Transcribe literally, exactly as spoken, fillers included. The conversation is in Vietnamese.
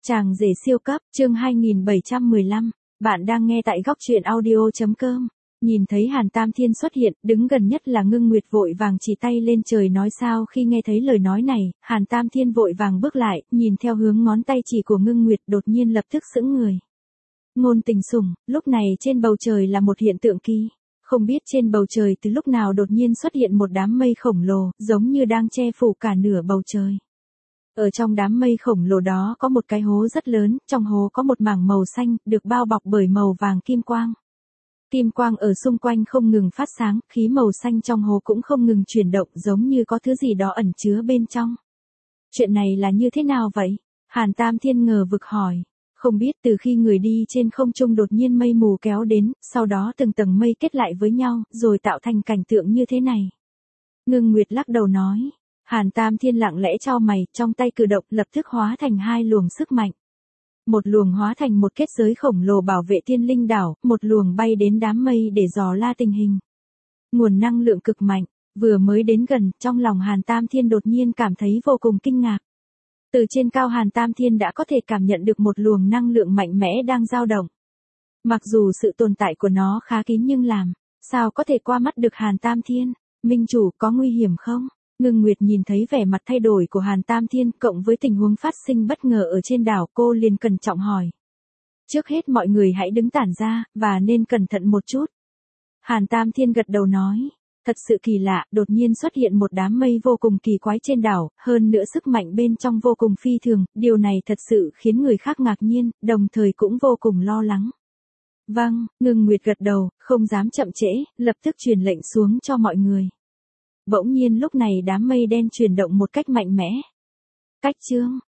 Chàng rể siêu cấp, chương hai nghìn bảy trăm mười lăm, bạn đang nghe tại góc truyện audio chấm com. Nhìn thấy Hàn Tam Thiên xuất hiện, đứng gần nhất là Ngưng Nguyệt vội vàng chỉ tay lên trời nói sao khi nghe thấy lời nói này, Hàn Tam Thiên vội vàng bước lại, nhìn theo hướng ngón tay chỉ của Ngưng Nguyệt đột nhiên lập tức sững người. Ngôn tình sủng, lúc này trên bầu trời là một hiện tượng kỳ. Không biết trên bầu trời từ lúc nào đột nhiên xuất hiện một đám mây khổng lồ, giống như đang che phủ cả nửa bầu trời. Ở trong đám mây khổng lồ đó có một cái hố rất lớn, trong hố có một mảng màu xanh, được bao bọc bởi màu vàng kim quang. Kim quang ở xung quanh không ngừng phát sáng, khí màu xanh trong hố cũng không ngừng chuyển động giống như có thứ gì đó ẩn chứa bên trong. Chuyện này là như thế nào vậy? Hàn Tam Thiên ngờ vực hỏi. Không biết từ khi người đi trên không trung đột nhiên mây mù kéo đến, sau đó từng tầng mây kết lại với nhau, rồi tạo thành cảnh tượng như thế này. Ngưng Nguyệt lắc đầu nói. Hàn Tam Thiên lặng lẽ chau mày, trong tay cử động lập tức hóa thành hai luồng sức mạnh. Một luồng hóa thành một kết giới khổng lồ bảo vệ Thiên Linh đảo, một luồng bay đến đám mây để dò la tình hình. Nguồn năng lượng cực mạnh, vừa mới đến gần, trong lòng Hàn Tam Thiên đột nhiên cảm thấy vô cùng kinh ngạc. Từ trên cao Hàn Tam Thiên đã có thể cảm nhận được một luồng năng lượng mạnh mẽ đang dao động. Mặc dù sự tồn tại của nó khá kín nhưng làm, sao có thể qua mắt được Hàn Tam Thiên? Minh chủ có nguy hiểm không? Ngưng Nguyệt nhìn thấy vẻ mặt thay đổi của Hàn Tam Thiên cộng với tình huống phát sinh bất ngờ ở trên đảo, cô liền cẩn trọng hỏi. Trước hết mọi người hãy đứng tản ra, và nên cẩn thận một chút. Hàn Tam Thiên gật đầu nói. Thật sự kỳ lạ, đột nhiên xuất hiện một đám mây vô cùng kỳ quái trên đảo, hơn nữa sức mạnh bên trong vô cùng phi thường, điều này thật sự khiến người khác ngạc nhiên, đồng thời cũng vô cùng lo lắng. Vâng, Ngưng Nguyệt gật đầu, không dám chậm trễ, lập tức truyền lệnh xuống cho mọi người. Bỗng nhiên lúc này đám mây đen chuyển động một cách mạnh mẽ. Cách chương,